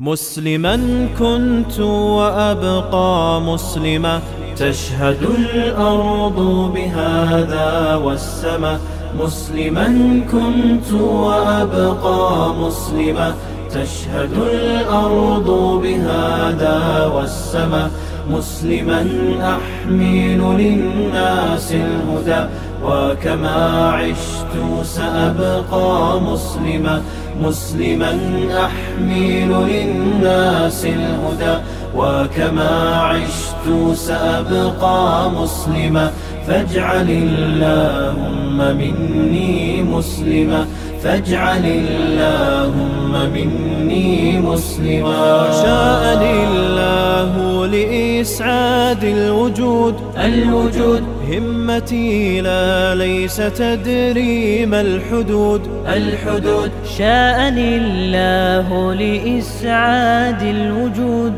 مسلما كنت وأبقى مسلما، تشهد الأرض بهذا والسماء. مسلما كنت وأبقى مسلما، تشهد الأرض بهذا والسماء. مسلما أحمل للناس الهدى، وكما عشت سأبقى مسلما. مسلما أحمل للناس الهدى، وكما عشت سأبقى مسلما. فاجعل اللهم مني مسلما، فاجعل اللهم مني مسلما. شاءني الله لإسعاد الوجود همتي لا ليس تدري ما الحدود شاءني الله لإسعاد الوجود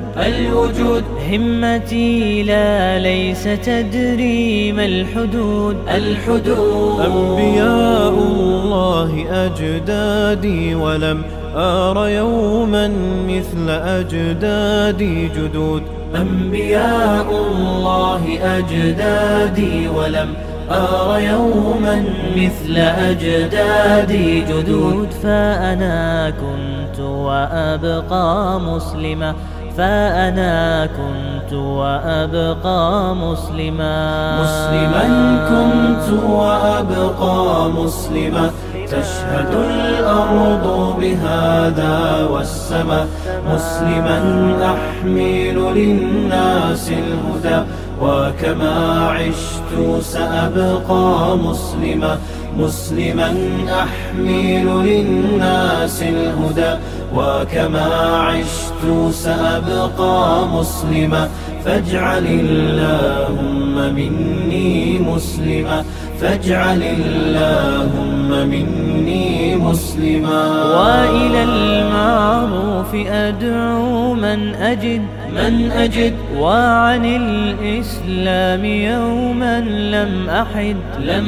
همتي لا ليس تدري ما الحدود أنبياء الله أجدادي، ولم أر يوما مثل أجدادي جدود. أنبياء الله أجدادي، ولم أر يوما مثل أجدادي جدود. فأنا كنت وأبقى مسلما، فأنا كنت وأبقى مسلما. مسلما كنت وأبقى مسلما، تشهد الأرض بهذا والسماء. مسلما أحمل للناس الهدى، وكما عشت سأبقى مسلما. مسلما أحمل للناس الهدى، وكما عشت سأبقى مسلما. فاجعل اللهم مني مسلما، فاجعل اللهم مني مسلما. وإلى المعروف أدعو من أجد وعن الإسلام يوما لم أحد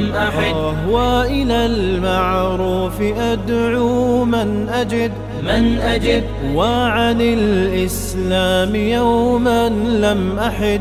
وإلى المعروف أدعو من أجد وعن الإسلام يوما لم أحد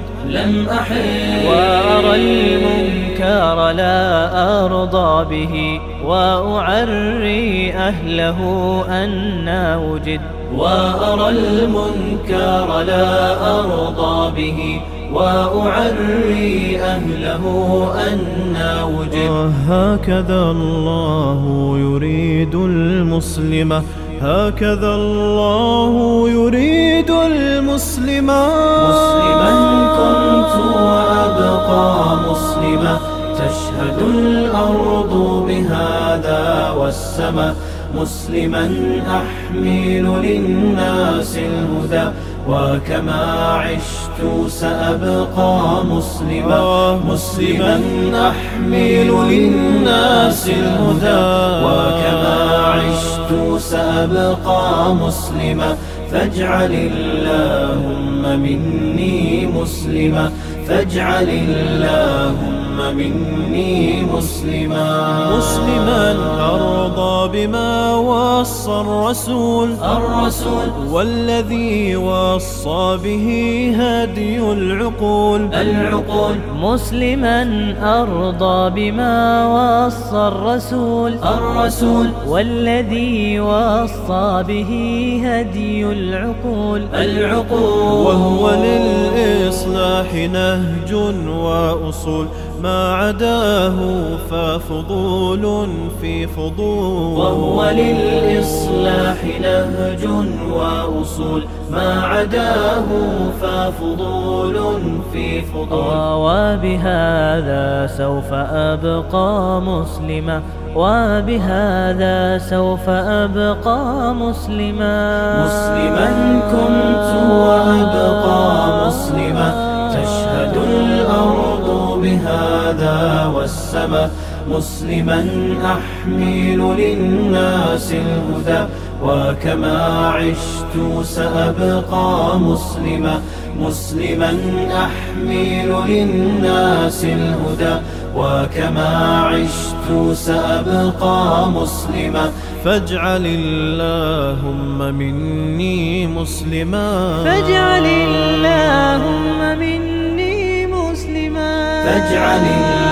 وأرى المنكر لا أرضى به، وأعري أهله أنا وجد. وأرى المنكر لا أرضى به، وأعري أهله أنا وجد. هكذا الله يريد المسلم، هكذا الله يريد المسلم. مسلما كنت وأبقى مسلما، تشهد الأرض بهذا والسماء. مسلما أحمل للناس الهدى، وكما عشت سأبقى مسلما. مسلما أحمل للناس الهدى، وكما عشت سأبقى مسلما. فاجعل اللهم مني مسلما، فاجعل اللهم مني مسلما. مسلما أرضى بما وصى الرسول والذي وصى به هدي العقول. مسلما أرضى بما وصى الرسول والذي وصى به هدي العقول. وهو للإصلاح نهج وأصول، ما عداه ففضول في فضول. وهو للإصلاح نهج وأصول، ما عداه ففضول في فضول. وبهذا سوف أبقى مسلما، وبهذا سوف أبقى مسلما. مسلما كنت وأبقى مسلما، تشهد الأرض بهذا والسماء. مسلما أحمل للناس الهدى، وكما عشت سأبقى مسلما، مسلما أحمل للناس الهدى. وكما عشت سأبقى مسلما، فاجعل اللهم مني مسلما، فاجعل اللهم مني مسلما، فاجعل